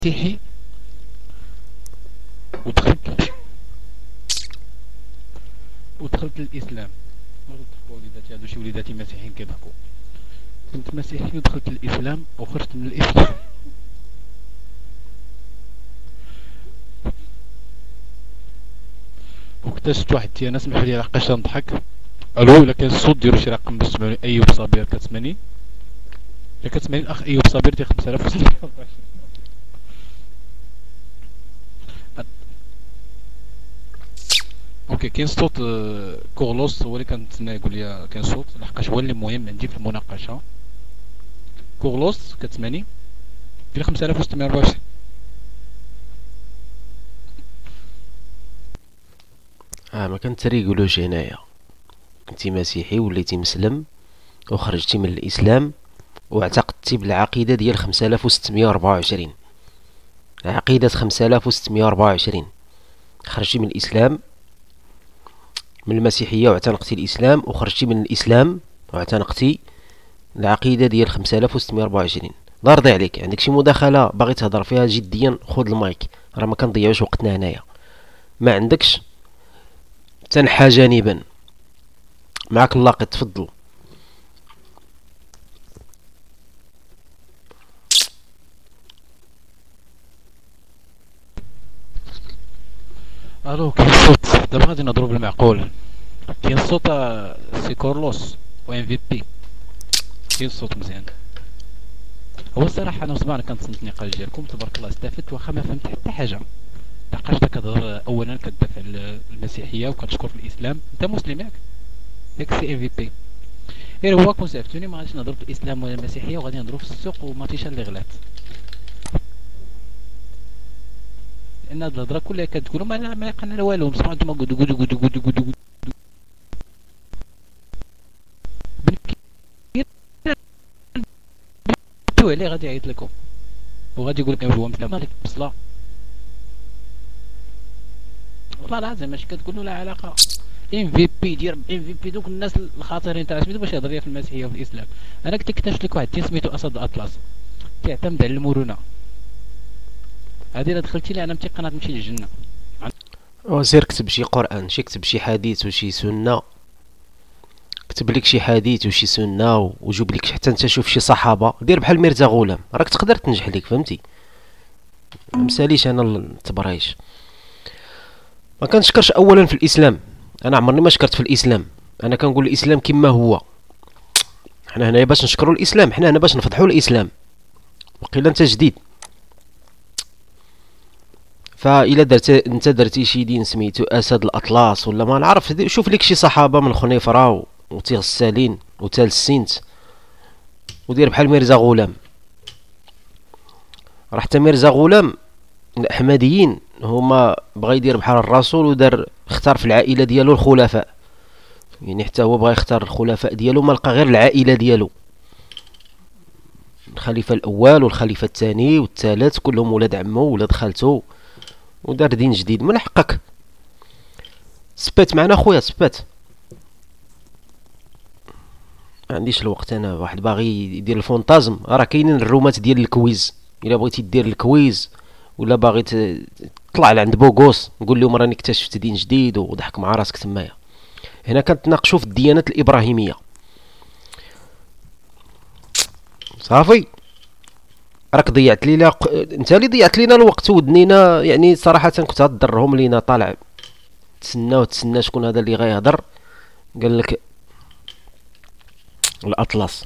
مسيحي ودخلت للإسلام. ضحكوا وليداتي، هادو شي وليداتي مسيحيين كيضحكوا. كنت مسيحي ودخلت للإسلام وخرجت من الإسلام. واكتشفت واحد التيانة، سمحوا لي لحقاش نضحك. الو، الا كان الصوت ديروا شي رقم باش تسمعوني. ايوب صابر كتسمعني؟ الا كتسمعني الاخ ايوب صابر ديال 5624. اوكي، كاين صوت كورلوس هو اللي كنتسنى يقول لي كاين صوت، لحقاش هو اللي مهم عندي في المناقشه. كورلوس كتسمعني؟ ديال 5624. ما كنتريقلوش هنايا. كنتي مسيحي وليتي مسلم وخرجتي من الاسلام واعتقدتي بالعقيده ديال 5624. عقيده 5624 خرجتي من الاسلام، من المسيحيه واعتنقتي الاسلام، وخرجتي من الاسلام واعتنقتي العقيده ديال 5624. دار ضي عليك، عندك شي مداخله باغي تهضر فيها جديا؟ خذ المايك، راه ما كنضيعوش وقتنا هنايا. ما عندكش تنحى جانبا. معك اللاقط، تفضل. الو، كاين صوت دابا غادي نضرب بالمعقول. كاين صوت سي كورلوس و ام في بي. كاين صوت مزيان. هو الصراحه انا وصباح كنتصنت النقاش ديالكم، تبارك الله استفدت واخا ما فهمت حتى حاجه. لحقاش دا كتهضر اولا كتدافع على المسيحيه وكتشكر في الاسلام. انت مسلم ياك سي ام في بي؟ غير هو كون سالفتوني ما غاديش نهضروا في الاسلام ولا المسيحيه، وغادي نهضروا في السوق وماتيشا اللي غلات. لان هاد الهضره كلها كتقولوا ما يقنا لا والو، بصح انتم قودو قودو قودو قودو قودو بنكتو عليه غادي يعيط لكم وغادي يقول لكم هو مثلا بصلا. والله العظيم ماشي كتقولوا لا علاقه. ام في بي دير ام في بي، دوك الناس الخاطرين تاع سميتو باش يهضر ليا في المسيحيه وفي الاسلام. انا كنت اكتشفت لك واحد سميتو اسد الاطلس، كيعتمد على المرونه. هادي الا دخلتي لي انا متيقن غتمشي للجنه. وسير كتب شي قران، شي كتب شي حديث وشي سنه. كتب لك شي حديث وشي سنه وجوب لك حتى انت شوف شي صحابه. دير بحال ميرزا غلام، راك تقدر تنجح ليك، فهمتي؟ مساليش انا التبرايش. ما كنشكرش اولا في الاسلام. انا عمرني ما شكرت في الاسلام. انا كنقول الاسلام كما هو. حنا هنايا باش نشكروا الاسلام، حنا هنا باش نفضحوا الاسلام. وقيلا انت جديد. فإلا انت درتي شي دين سميتو اسد الاطلس ولا ما نعرف، شوف لك شي صحابه من خنيفره وتيغسالين وتال السينت ودير بحال ميرزا غلام. راه حتى ميرزا غلام الاحمديين هما بغا يدير بحال الرسول ودار اختار في العائله ديالو الخلفاء. يعني حتى هو بغا يختار الخلفاء ديالو، ما لقى غير العائله ديالو. الخليفه الاول والخليفه الثاني والثالث كلهم ولاد عمو ولاد خالته، ودار دين جديد. من حقك سبات معنا خويا، سبات. ما عنديش الوقت انا. واحد باغي يدير الفونتازم، راه كاينين الرومات ديال الكويز. الا بغيتي دير الكويز ولا باغي تطلع لعند بوغوس نقول لهم راني اكتشفت دين جديد وضحك مع راسك تمايا. هنا كنتناقشوا في الديانات الابراهيميه. صافي، راك ضيعت لينا انت اللي ضيعت لينا الوقت ودنينا. يعني صراحه كنت غضرهم لينا طالع تسنى شكون هذا اللي غيهضر. قال لك الاطلس.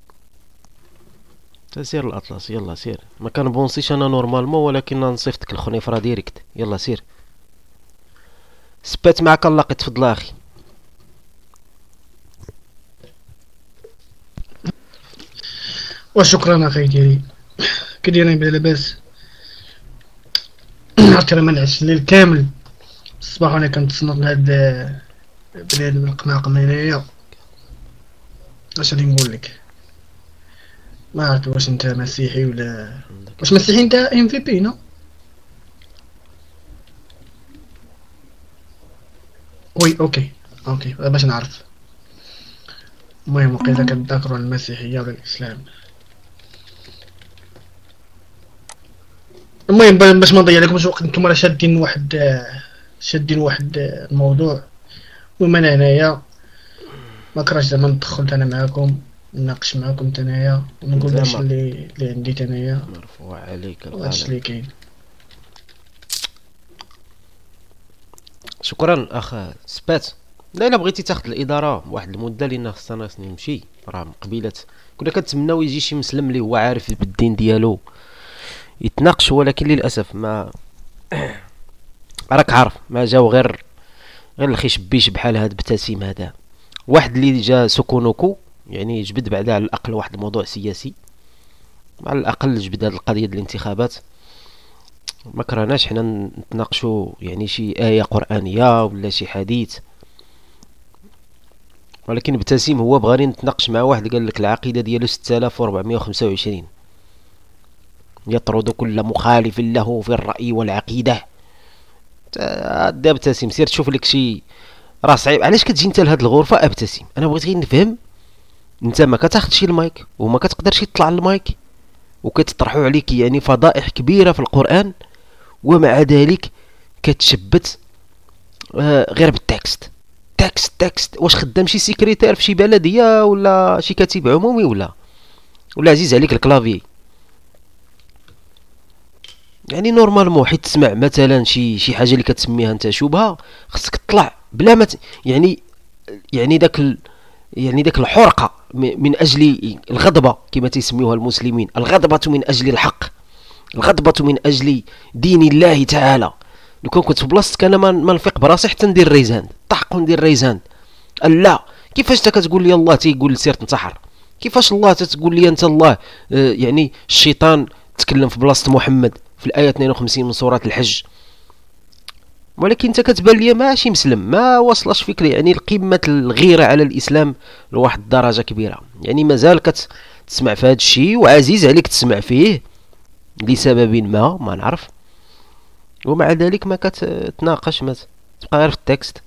سير الاطلس، يلا سير. ما كان بونسيش انا نورمالمون، ولكن نصيفتك الخنيفره ديريكت. يلا سير. سبات معك الله، تفضل اخي. وشكرا اخي ديالي. كي دايرين بلا لاباس؟ عرفتي راه ما نعس الليل كامل. الصباح وانا كنتصنت لهاد بنادم القماقم هنايا. اش غادي نقول لك؟ ما عرفت واش انت مسيحي ولا واش مسيحي انت ام في بي؟ نو وي اوكي باش نعرف. المهم وقيلا كتذاكروا المسيحيه ولا الاسلام. المهم باش ما نضيع لكمش وقت، نتوما راه شادين واحد الموضوع، المهم انا هنايا ما كرهتش زعما ندخل انا معاكم نناقش معاكم تنايا ونقول زعما. داكشي اللي عندي تنايا مرفوع عليك وهادشي القلم. اللي كاين. شكرا اخ سبات. لا الا بغيتي تاخذ الاداره واحد المده لان خصنا نمشي، راه من قبيله كنا كنتمناو يجي شي مسلم اللي هو عارف بالدين ديالو يتناقش، ولكن للاسف ما راك عارف ما جاو غير الخشبيش بحال هاد بتسيم هذا، واحد اللي جا سكونوكو يعني جبد بعدا على الاقل واحد الموضوع سياسي، على الاقل جبد هاد القضيه ديال الانتخابات. ما كرهناش حنا نتناقشوا يعني شي آية قرآنية ولا شي حديث، ولكن ابتسيم هو بغاني نتناقش مع واحد قال لك العقيدة ديالو 6425 يطرد كل مخالف له في الرأي والعقيدة. دا ابتسيم سير تشوف لك شي، راه صعيب علاش كتجي انت لهاد الغرفة ابتسيم. انا بغيت غير نفهم، انت ما كتاخدش المايك وما كتقدرش تطلع المايك وكتطرحوا عليك يعني فضائح كبيرة في القرآن، ومع ذلك كتشبت غير بالتكست. تكست واش خدام شي سيكريتير في شي بلديه ولا شي كاتب عمومي ولا عزيز عليك الكلافي؟ يعني نورمالمون حيت تسمع مثلا شي حاجه اللي كتسميها انت شبهه خصك تطلع بلا ما يعني داك الحرقه من اجل الغضبه كما تيسميوها المسلمين، الغضبه من اجل الحق، الغضبة من أجل دين الله تعالى. لو كان كنت في بلاصتك أنا ما نفيق براسي حتى ندير ريزاند، طحق ندير ريزاند. لا كيفاش انت كتقول لي الله تيقول سير تنتحر؟ كيفاش الله تتقول لي انت الله يعني الشيطان تكلم في بلاصة محمد في الآية 52 من سورة الحج، ولكن انت كتبان لي ماشي مسلم، ما وصلش فيك يعني القمة الغيرة على الإسلام لواحد الدرجة كبيرة، يعني مازال كتسمع في هذا الشيء وعزيز عليك تسمع فيه لسبب ما نعرف، ومع ذلك ما كتناقش، ما تبقى غير في التكست.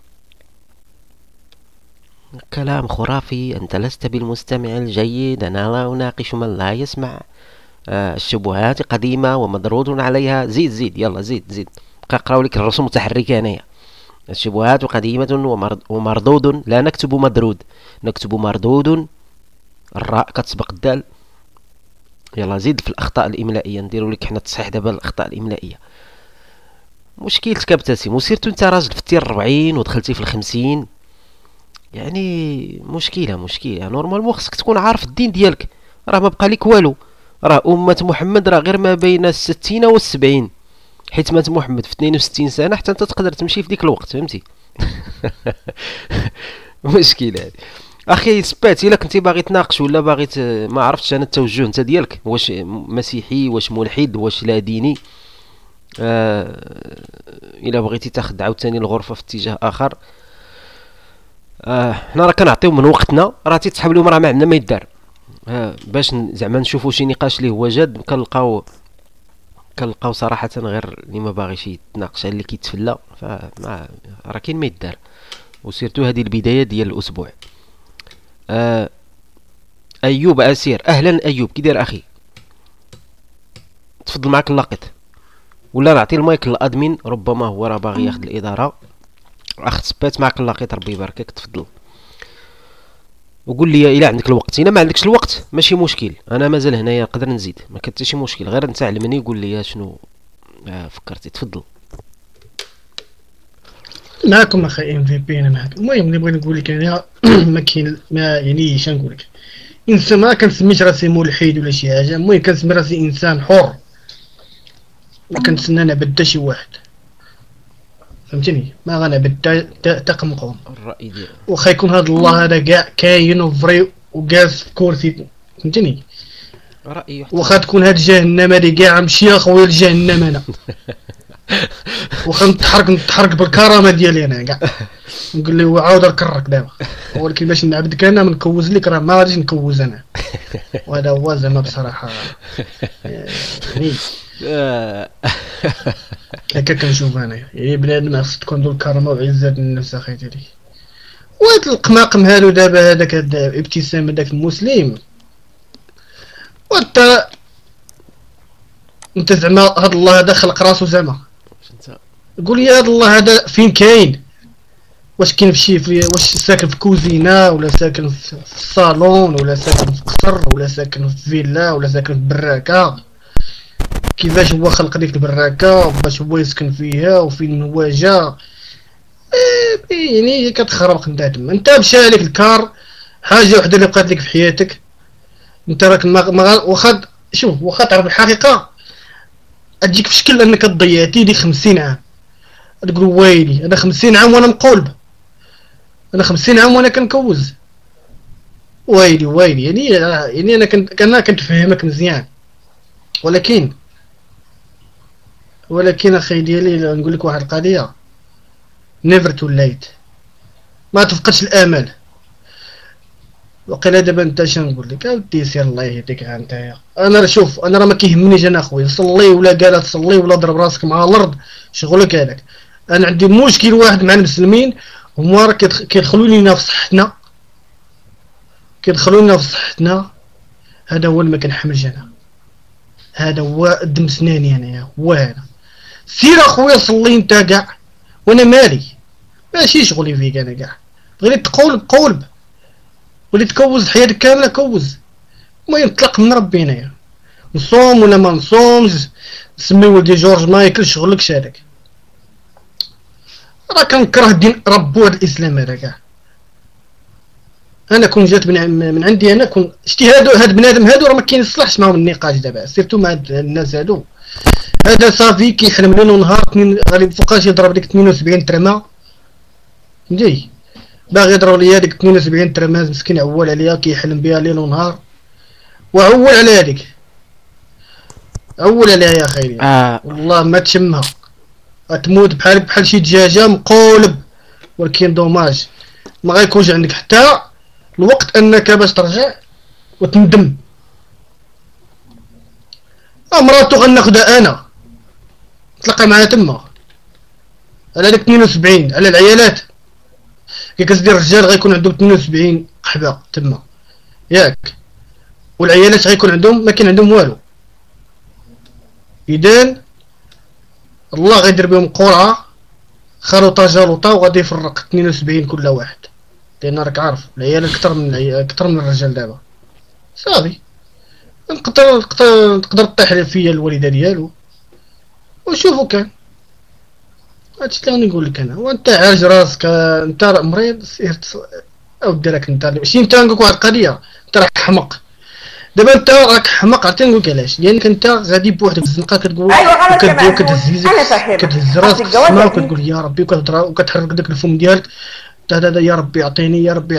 كلام خرافي، أنت لست بالمستمع الجيد، أنا لا أناقش من لا يسمع. الشبهات قديمة ومدرود عليها. زيد يلا زيد قراو لك الرسوم متحركة هنايا. الشبهات قديمة ومردود، لا نكتب مدرود، نكتب مردود، الراء كتسبق الدال. يلا زيد في الأخطاء الإملائية، نديرو لك حنا تصحيح دابا الأخطاء الإملائية. مشكلتك ابتسم، وسيرتو انت راجل فتي 40 ودخلتي في 50، يعني مشكلة نورمالمون خصك تكون عارف الدين ديالك، راه ما بقى لك والو، راه أمة محمد راه غير ما بين 60 و 70، حيت مات محمد في 62 سنة حتى انت تقدر تمشي في ديك الوقت، فهمتي؟ مشكلة هادي. اخي سبات، الا كنتي باغي تناقش ولا باغي ما عرفتش انا التوجه انت ديالك، واش مسيحي واش ملحد واش لا ديني، الا بغيتي تاخذ عاوتاني الغرفه في اتجاه اخر. حنا راه كنعطيو من وقتنا، راه تيتسحب لهم راه ما عندنا ما يدار، باش زعما نشوفوا شي نقاش اللي هو جاد. كنلقاو صراحه غير اللي ما باغيش يتناقش اللي كيتفلى، فما راه كاين ما يدار، وسيرتو هذه البدايه ديال الاسبوع. ايوب اسير، اهلا ايوب، كي داير اخي؟ تفضل معك اللقيط، ولا نعطي المايك للادمين ربما هو راه باغي ياخذ الاداره. اخ سبات معك اللقيط، ربي يباركك، تفضل وقول لي الا عندك الوقت. الا ما عندكش الوقت ماشي مشكل، انا مازال هنايا نقدر نزيد، ما كاين حتى شي مشكل، غير انت علمني وقول لي شنو فكرتي. تفضل معكم اخي ام في بي، انا معك. المهم اللي بغيت نقول لك انا ما كاين ما يعني اش نقول لك، انسان ما كنسميش راسي ملحد ولا شي حاجه، المهم كنسمي راسي انسان حر، ما كنتسنى نعبد حتى شي واحد، فهمتني؟ ما غنعبد حتى قمقم. الراي ديالك واخا يكون هذا الله هذا كاع كاين وفري وجالس في كرسي، فهمتني؟ رايي واخا تكون هاد جهنم هادي كاع مشي اخويا لجهنم انا، واخا نتحرك بالكرامه ديالي انا كاع، نقول له عاود نكرك دابا، ولكن باش نعبدك انا ما نكوز لك، راه ما غاديش نكوز انا، وهذا هو زعما بصراحه يعني هكا كنشوف انايا. يعني بنادم خص تكون ذو الكرامه وعزه النفس اخي ديالي. وهاد القماقم هادو دابا، هذاك ابتسام هذاك المسلم، وانت انت زعما هاد الله هذا خلق راسو زعما واش انت قول لي هاد الله هذا فين كاين؟ واش كاين واش ساكن في كوزينه ولا ساكن في الصالون ولا ساكن في قصر ولا ساكن في فيلا ولا ساكن في براكه؟ كيفاش هو خلق ديك البراكه باش هو يسكن فيها وفين هو جا؟ يعني كتخربق انت تما. انت مشى عليك الكار حاجه وحده اللي بقات لك في حياتك، انت راك واخا شوف واخا تعرف الحقيقه تجيك في شكل انك ضيعتي لي 50 عام، تقول ويلي انا 50 عام وانا مقولب، انا 50 عام وانا كنكوز، ويلي يعني انا كنت فاهمك مزيان. ولكن اخي ديالي نقول لك واحد القضيه، نيفر تو ليت، ما تفقدش الامل. وقيلا دابا انت شنو نقول لك اودي سير الله يهديك انت. انا شوف انا راه ما كيهمنيش انا اخويا صلي ولا قالت تصلي ولا ضرب راسك مع الارض شغلك هذاك. انا عندي مشكل واحد مع المسلمين، هما راه كيدخلوا لينا في صحتنا، هذا هو اللي ما كنحملش انا، هذا هو دم سناني انايا، هو هذا. سير اخويا صلي انت كاع وانا مالي، ماشي شغلي فيك انا كاع. بغيت قولب وليت تكوز حياتك كامله كوز، ما ينطلق من ربي انايا، نصوم ولا ما نصومش، نسمي ولدي جورج مايكل شغلك شارك. راه كنكره دين ربو هذا الاسلام هذا كاع. انا كون جات من عندي انا كون شتي هاد بنادم هادو راه ما كينصلحش معاهم النقاش دابا، سيرتو مع هاد الناس هادو. هذا صافي كيحلم ليل ونهار غادي فوقاش يضرب ديك 78 ترمه، فهمتي؟ باغي يضرب ليا ديك 78 ترمه مسكين، عول عليها كيحلم بها ليل ونهار، وعول على هذيك، عول عليها يا خيري. والله ما تشمها، غتموت بحال شي دجاجه مقولب، ولكن دوماج ما غيكونش عندك حتى الوقت انك باش ترجع وتندم. مراتو غناخدها انا تلقى معاها تما على ديك 72 على العيالات، كي كتدير الرجال غيكون عندهم 72 قحبه تما ياك، والعيالات غيكون عندهم ما كاين عندهم والو. اذن الله غيدير بهم قرعه خلطه جلطه وغادي يفرق 72 كل واحد، لان راك عارف العيالات اكثر من الرجال دابا. صافي تقدر تطيح فيا الوالده ديالو وشوفو كان هادشي اللي غنقول لك انا. وانت عاج راسك انت مريض سير اودي راك انت ماشي انت نقول لك واحد القضيه، انت راك حمق دابا، انت راك حمق. عرفتي نقول لك علاش؟ لانك انت غادي بوحدك في الزنقه كتقول كتهز راسك في السما وكتقول يا ربي وكتحرك داك الفم ديالك يا ربي عطيني يا ربي